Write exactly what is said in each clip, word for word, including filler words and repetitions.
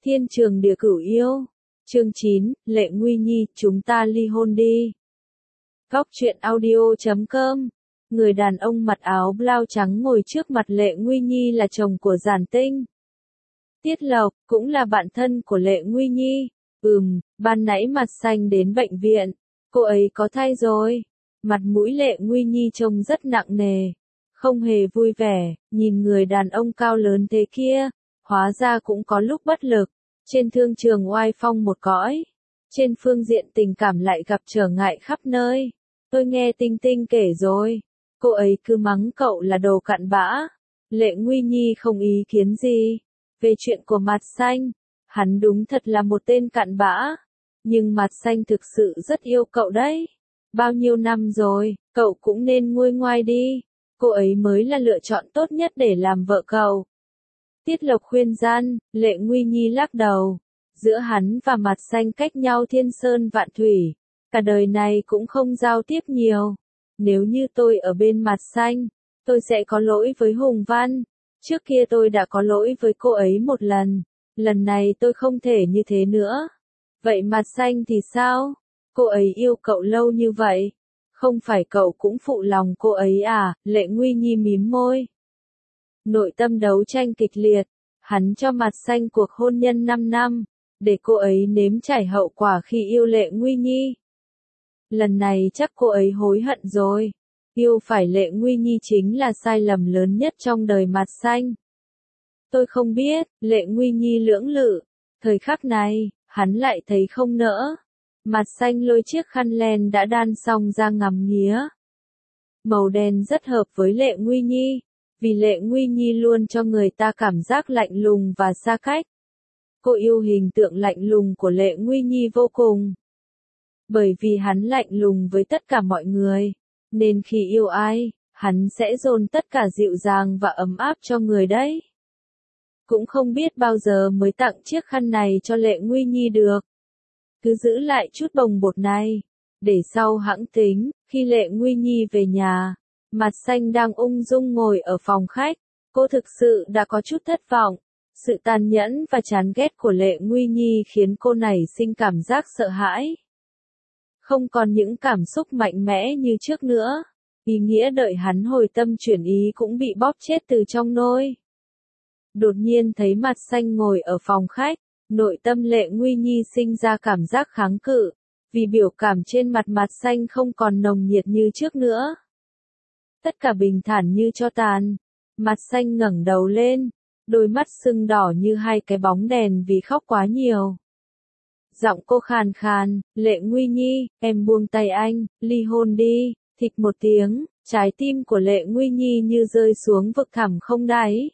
Thiên trường địa cửu yêu. Chương chín, Lệ Nguy Nhi, chúng ta ly hôn đi. Góc truyện audio chấm com. Người đàn ông mặc áo blau trắng ngồi trước mặt Lệ Nguy Nhi là chồng của Giản Tinh. Tiết Lộc, cũng là bạn thân của Lệ Nguy Nhi. Ừm, ban nãy Mặt Xanh đến bệnh viện. Cô ấy có thai rồi. Mặt mũi Lệ Nguy Nhi trông rất nặng nề. Không hề vui vẻ, nhìn người đàn ông cao lớn thế kia. Hóa ra cũng có lúc bất lực. Trên thương trường oai phong một cõi. Trên phương diện tình cảm lại gặp trở ngại khắp nơi. Tôi nghe Tinh Tinh kể rồi. Cô ấy cứ mắng cậu là đồ cặn bã. Lệ Nguy Nhi không ý kiến gì. Về chuyện của Mặt Xanh, hắn đúng thật là một tên cặn bã. Nhưng Mặt Xanh thực sự rất yêu cậu đấy. Bao nhiêu năm rồi, cậu cũng nên nguôi ngoai đi. Cô ấy mới là lựa chọn tốt nhất để làm vợ cậu. Tiết Lộc khuyên gian, Lệ Nguy Nhi lắc đầu. Giữa hắn và Mặt Xanh cách nhau thiên sơn vạn thủy. Cả đời này cũng không giao tiếp nhiều. Nếu như tôi ở bên Mặt Xanh, tôi sẽ có lỗi với Hùng Văn. Trước kia tôi đã có lỗi với cô ấy một lần. Lần này tôi không thể như thế nữa. Vậy Mặt Xanh thì sao? Cô ấy yêu cậu lâu như vậy. Không phải cậu cũng phụ lòng cô ấy à? Lệ Nguy Nhi mím môi. Nội tâm đấu tranh kịch liệt. Hắn cho Mặt Xanh cuộc hôn nhân năm năm. Để cô ấy nếm trải hậu quả khi yêu Lệ Nguy Nhi. Lần này chắc cô ấy hối hận rồi. Yêu phải Lệ Nguy Nhi chính là sai lầm lớn nhất trong đời Mặt Xanh. Tôi không biết, Lệ Nguy Nhi lưỡng lự. Thời khắc này, hắn lại thấy không nỡ. Mặt Xanh lôi chiếc khăn len đã đan xong ra ngắm nghía. Màu đen rất hợp với Lệ Nguy Nhi. Vì Lệ Nguy Nhi luôn cho người ta cảm giác lạnh lùng và xa cách. Cô yêu hình tượng lạnh lùng của Lệ Nguy Nhi vô cùng. Bởi vì hắn lạnh lùng với tất cả mọi người. Nên khi yêu ai, hắn sẽ dồn tất cả dịu dàng và ấm áp cho người đấy. Cũng không biết bao giờ mới tặng chiếc khăn này cho Lệ Nguy Nhi được. Cứ giữ lại chút bồng bột này. Để sau hẵng tính, khi Lệ Nguy Nhi về nhà. Mặt Xanh đang ung dung ngồi ở phòng khách. Cô thực sự đã có chút thất vọng. Sự tàn nhẫn và chán ghét của Lệ Nguy Nhi khiến cô nảy sinh cảm giác sợ hãi. Không còn những cảm xúc mạnh mẽ như trước nữa. Ý nghĩa đợi hắn hồi tâm chuyển ý cũng bị bóp chết từ trong nôi. Đột nhiên thấy Mặt Xanh ngồi ở phòng khách. Nội tâm Lệ Nguy Nhi sinh ra cảm giác kháng cự. Vì biểu cảm trên mặt Mặt Xanh không còn nồng nhiệt như trước nữa. Tất cả bình thản như tro tàn. Mặt Xanh ngẩng đầu lên. Đôi mắt sưng đỏ như hai cái bóng đèn vì khóc quá nhiều. Giọng cô khàn khàn, Lệ Nguy Nhi, em buông tay anh, ly hôn đi. Thịch một tiếng, trái tim của Lệ Nguy Nhi như rơi xuống vực thẳm không đáy.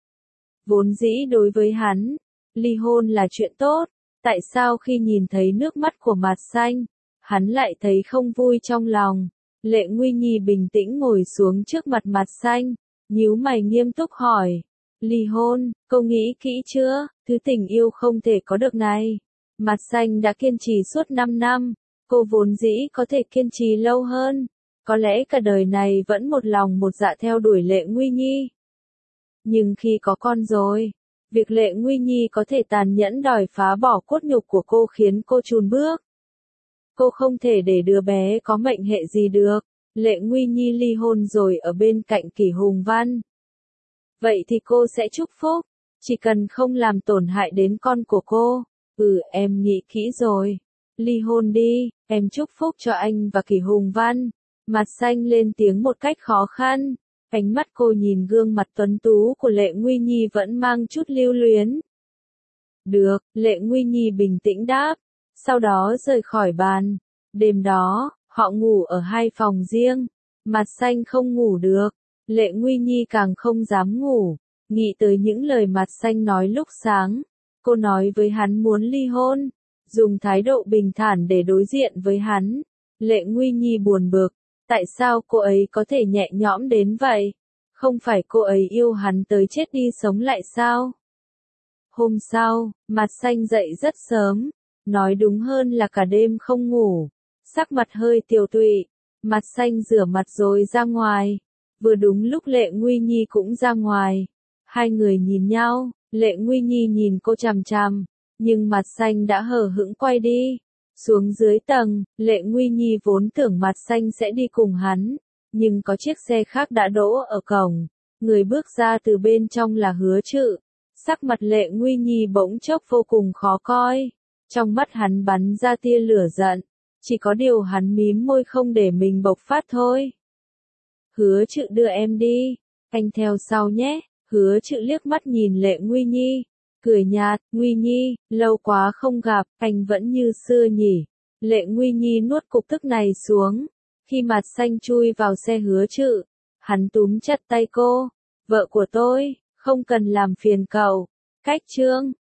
Vốn dĩ đối với hắn, ly hôn là chuyện tốt. Tại sao khi nhìn thấy nước mắt của Mặt Xanh, hắn lại thấy không vui trong lòng? Lệ Nguy Nhi bình tĩnh ngồi xuống trước mặt Mặt Xanh, nhíu mày nghiêm túc hỏi. Ly hôn, cô nghĩ kỹ chưa? Thứ tình yêu không thể có được này. Mặt Xanh đã kiên trì suốt năm năm. Cô vốn dĩ có thể kiên trì lâu hơn. Có lẽ cả đời này vẫn một lòng một dạ theo đuổi Lệ Nguy Nhi. Nhưng khi có con rồi, việc Lệ Nguy Nhi có thể tàn nhẫn đòi phá bỏ cốt nhục của cô khiến cô chùn bước. Cô không thể để đứa bé có mệnh hệ gì được. Lệ Nguy Nhi ly hôn rồi ở bên cạnh Kỷ Hùng Văn. Vậy thì cô sẽ chúc phúc. Chỉ cần không làm tổn hại đến con của cô. Ừ, em nghĩ kỹ rồi. Ly hôn đi, em chúc phúc cho anh và Kỷ Hùng Văn. Mặt Xanh lên tiếng một cách khó khăn. Ánh mắt cô nhìn gương mặt tuấn tú của Lệ Nguy Nhi vẫn mang chút lưu luyến. Được, Lệ Nguy Nhi bình tĩnh đáp. Sau đó rời khỏi bàn. Đêm đó, họ ngủ ở hai phòng riêng. Mặt Xanh không ngủ được. Lệ Nguy Nhi càng không dám ngủ. Nghĩ tới những lời Mặt Xanh nói lúc sáng. Cô nói với hắn muốn ly hôn. Dùng thái độ bình thản để đối diện với hắn. Lệ Nguy Nhi buồn bực. Tại sao cô ấy có thể nhẹ nhõm đến vậy? Không phải cô ấy yêu hắn tới chết đi sống lại sao? Hôm sau, Mặt Xanh dậy rất sớm. Nói đúng hơn là cả đêm không ngủ. Sắc mặt hơi tiều tụy. Mặt Xanh rửa mặt rồi ra ngoài. Vừa đúng lúc Lệ Nguy Nhi cũng ra ngoài. Hai người nhìn nhau. Lệ Nguy Nhi nhìn cô chằm chằm. nhưng mặt xanh đã hờ hững quay đi. Xuống dưới tầng, Lệ Nguy Nhi vốn tưởng mặt xanh sẽ đi cùng hắn, nhưng có chiếc xe khác đã đỗ ở cổng. Người bước ra từ bên trong là Hứa Trự. Sắc mặt Lệ Nguy Nhi bỗng chốc vô cùng khó coi. Trong mắt hắn bắn ra tia lửa giận. Chỉ có điều hắn mím môi không để mình bộc phát thôi. Hứa Trự đưa em đi. Anh theo sau nhé. Hứa Trự liếc mắt nhìn Lệ Nguy Nhi. Cười nhạt, Nguy Nhi, lâu quá không gặp, anh vẫn như xưa nhỉ. Lệ Nguy Nhi nuốt cục tức này xuống. Khi mặt xanh chui vào xe Hứa Trự, hắn túm chặt tay cô. Vợ của tôi, không cần làm phiền cậu. Cách chương.